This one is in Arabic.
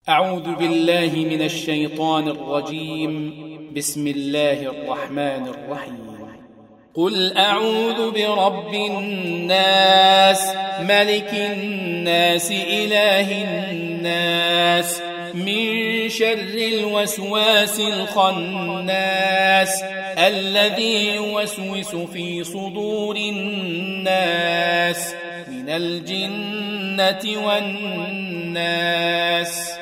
أعوذ بالله من الشيطان الرجيم. بسم الله الرحمن الرحيم. قل أعوذ برب الناس ملك الناس إله الناس من شر الوسواس الخناس الذي يوسوس في صدور الناس من الجنة والناس.